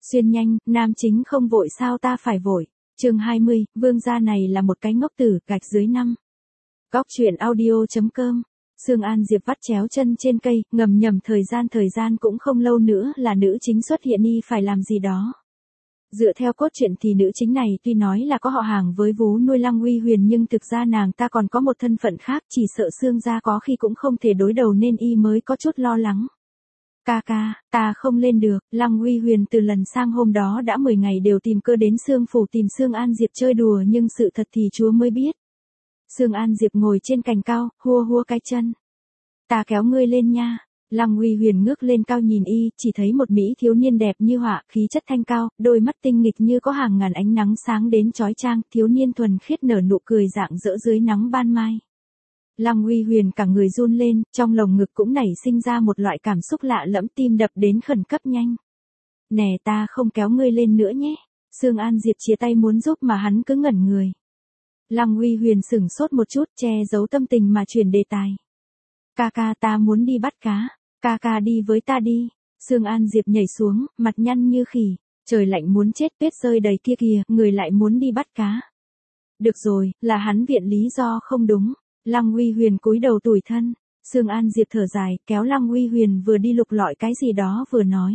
Xuyên nhanh, nam chính không vội sao ta phải vội. Chương 20, vương gia này là một cái ngốc tử, gạch dưới 5. Góc truyện audio.com. Sương An Diệp vắt chéo chân trên cây, ngầm nhầm thời gian cũng không lâu nữa là nữ chính xuất hiện y phải làm gì đó. Dựa theo cốt truyện thì nữ chính này tuy nói là có họ hàng với vú nuôi Lăng Uy Huyền nhưng thực ra nàng ta còn có một thân phận khác, chỉ sợ Sương gia có khi cũng không thể đối đầu nên y mới có chút lo lắng. Ca ca, ta không lên được, Lăng Uy Huyền từ lần sang hôm đó đã 10 ngày đều tìm cơ đến Sương phủ tìm Sương An Diệp chơi đùa nhưng sự thật thì Chúa mới biết. Sương An Diệp ngồi trên cành cao, hua cái chân. Ta kéo ngươi lên nha. Lăng Uy Huyền ngước lên cao nhìn y, chỉ thấy một mỹ thiếu niên đẹp như họa, khí chất thanh cao, đôi mắt tinh nghịch như có hàng ngàn ánh nắng sáng đến chói chang, thiếu niên thuần khiết nở nụ cười rạng rỡ dưới nắng ban mai. Lăng Uy Huyền cả người run lên, trong lồng ngực cũng nảy sinh ra một loại cảm xúc lạ lẫm, tim đập đến khẩn cấp nhanh. Nè, ta không kéo ngươi lên nữa nhé. Sương An Diệp chia tay muốn giúp mà hắn cứ ngẩn người. Lăng Uy Huyền sửng sốt một chút, che giấu tâm tình mà chuyển đề tài. Ca ca, ta muốn đi bắt cá. Ca ca đi với ta đi. Sương An Diệp nhảy xuống, mặt nhăn như khỉ. Trời lạnh muốn chết, tuyết rơi đầy kia kìa, người lại muốn đi bắt cá. Được rồi, là hắn viện lý do không đúng. Lăng Uy Huyền cúi đầu tủi thân. Sương An Diệp thở dài, kéo Lăng Uy Huyền vừa đi lục lọi cái gì đó vừa nói.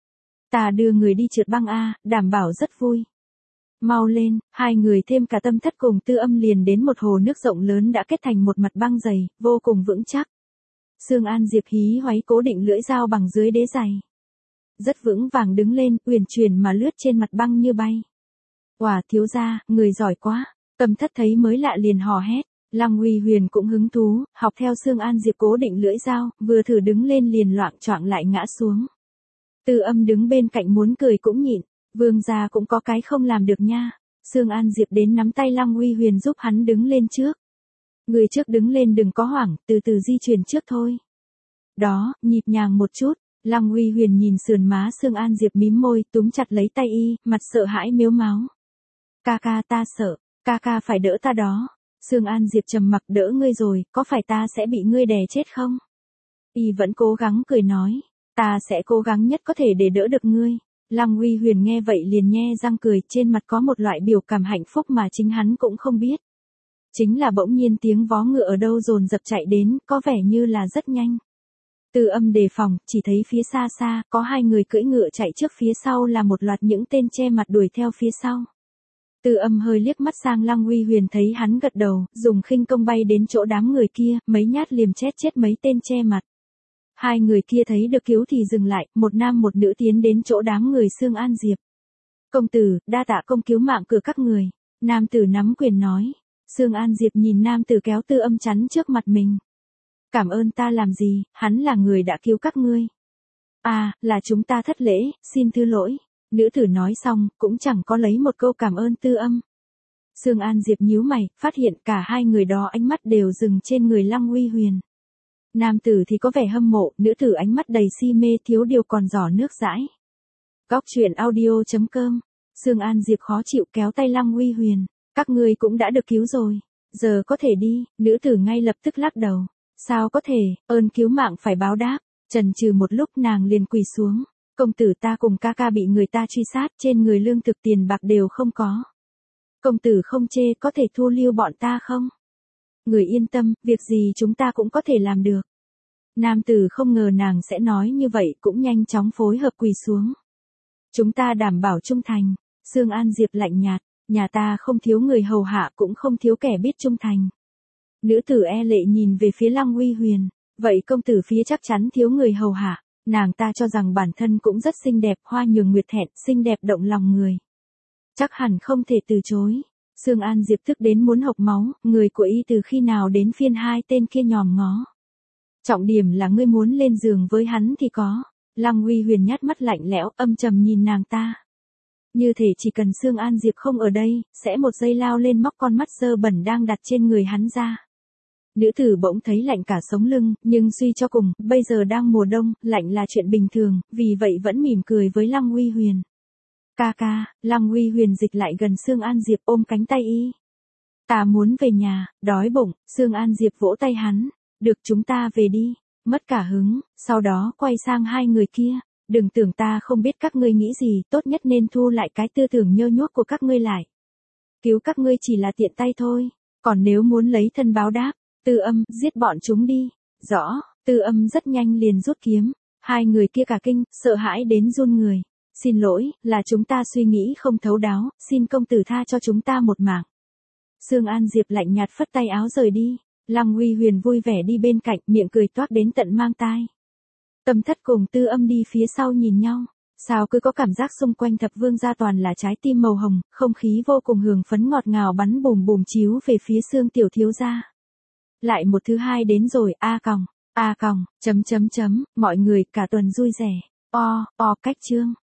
Ta đưa người đi trượt băng a, đảm bảo rất vui. Mau lên, hai người thêm cả Tâm Thất cùng Tư Âm liền đến một hồ nước rộng lớn đã kết thành một mặt băng dày, vô cùng vững chắc. Sương An Diệp hí hoáy cố định lưỡi dao bằng dưới đế giày. Rất vững vàng đứng lên, uyển chuyển mà lướt trên mặt băng như bay. Quả thiếu gia, người giỏi quá. Tâm Thất thấy mới lạ liền hò hét. Lăng Uy Huyền cũng hứng thú, học theo Sương An Diệp cố định lưỡi dao, vừa thử đứng lên liền loạng choạng lại ngã xuống. Tư Âm đứng bên cạnh muốn cười cũng nhịn. Vương gia cũng có cái không làm được nha. Sương An Diệp đến nắm tay Lăng Uy Huyền giúp hắn đứng lên trước. Người trước đứng lên đừng có hoảng, từ từ di chuyển trước thôi. Đó, nhịp nhàng một chút. Lăng Uy Huyền nhìn sườn má Sương An Diệp mím môi, túm chặt lấy tay y, mặt sợ hãi mếu máo. Ca ca, ta sợ, ca ca phải đỡ ta đó. Sương An Diệp trầm mặc, đỡ ngươi rồi, có phải ta sẽ bị ngươi đè chết không? Y vẫn cố gắng cười nói, ta sẽ cố gắng nhất có thể để đỡ được ngươi. Lăng Uy Huyền nghe vậy liền nhe răng cười, trên mặt có một loại biểu cảm hạnh phúc mà chính hắn cũng không biết. Chính là bỗng nhiên tiếng vó ngựa ở đâu dồn dập chạy đến, có vẻ như là rất nhanh. Tư Âm đề phòng, chỉ thấy phía xa xa, có hai người cưỡi ngựa chạy trước, phía sau là một loạt những tên che mặt đuổi theo phía sau. Tư Âm hơi liếc mắt sang Lăng Uy Huyền thấy hắn gật đầu, dùng khinh công bay đến chỗ đám người kia, mấy nhát liềm chết mấy tên che mặt. Hai người kia thấy được cứu thì dừng lại, một nam một nữ tiến đến chỗ đám người Sương An Diệp. Công tử, đa tạ công cứu mạng của các người. Nam tử nắm quyền nói. Sương An Diệp nhìn nam tử kéo Tư Âm chắn trước mặt mình. Cảm ơn ta làm gì, hắn là người đã cứu các ngươi. À, là chúng ta thất lễ, xin thứ lỗi. Nữ tử nói xong, cũng chẳng có lấy một câu cảm ơn Tư Âm. Sương An Diệp nhíu mày, phát hiện cả hai người đó ánh mắt đều dừng trên người Lăng Uy Huyền. Nam tử thì có vẻ hâm mộ, nữ tử ánh mắt đầy si mê, thiếu điều còn giỏ nước dãi. Góc truyện audio.com. Sương An Diệp khó chịu kéo tay Lăng Uy Huyền. Các ngươi cũng đã được cứu rồi. Giờ có thể đi. Nữ tử ngay lập tức lắc đầu. Sao có thể, ơn cứu mạng phải báo đáp. Chần chừ một lúc nàng liền quỳ xuống. Công tử, ta cùng ca ca bị người ta truy sát, trên người lương thực tiền bạc đều không có. Công tử không chê, có thể thu lưu bọn ta không? Người yên tâm, việc gì chúng ta cũng có thể làm được. Nam tử không ngờ nàng sẽ nói như vậy, cũng nhanh chóng phối hợp quỳ xuống. Chúng ta đảm bảo trung thành. Sương An Diệp lạnh nhạt, nhà ta không thiếu người hầu hạ cũng không thiếu kẻ biết trung thành. Nữ tử e lệ nhìn về phía Lăng Uy Huyền, vậy công tử phía chắc chắn thiếu người hầu hạ. Nàng ta cho rằng bản thân cũng rất xinh đẹp, hoa nhường nguyệt thẹn, xinh đẹp động lòng người. Chắc hẳn không thể từ chối. Sương An Diệp tức đến muốn hộc máu, người của y từ khi nào đến phiên hai tên kia nhòm ngó. Trọng điểm là ngươi muốn lên giường với hắn thì có. Lăng Uy Huyền nhát mắt lạnh lẽo, âm trầm nhìn nàng ta. Như thể chỉ cần Sương An Diệp không ở đây, sẽ một giây lao lên móc con mắt dơ bẩn đang đặt trên người hắn ra. Nữ tử bỗng thấy lạnh cả sống lưng, nhưng suy cho cùng, bây giờ đang mùa đông, lạnh là chuyện bình thường, vì vậy vẫn mỉm cười với Lăng Uy Huyền. Ca ca, Lăng Uy Huyền dịch lại gần Sương An Diệp ôm cánh tay y. Ta muốn về nhà, đói bụng. Sương An Diệp vỗ tay hắn. Được, chúng ta về đi. Mất cả hứng, sau đó quay sang hai người kia. đừng tưởng ta không biết các ngươi nghĩ gì, tốt nhất nên thu lại cái tư tưởng nhơ nhuốc của các ngươi lại. Cứu các ngươi chỉ là tiện tay thôi, còn nếu muốn lấy thân báo đáp, Tư Âm, giết bọn chúng đi. Rõ, Tư Âm rất nhanh liền rút kiếm, hai người kia cả kinh, sợ hãi đến run người. Xin lỗi, là chúng ta suy nghĩ không thấu đáo, xin công tử tha cho chúng ta một mạng. Sương An Diệp lạnh nhạt phất tay áo rời đi, Lăng Uy Huyền vui vẻ đi bên cạnh, miệng cười toác đến tận mang tai. Tâm Thất cùng Tư Âm đi phía sau nhìn nhau, sao cứ có cảm giác xung quanh Thập Vương gia toàn là trái tim màu hồng, không khí vô cùng hưởng phấn ngọt ngào bắn bùm bùm chiếu về phía Sương tiểu thiếu gia. Lại một thứ hai đến rồi, a còng, mọi người cả tuần vui vẻ. Cách chương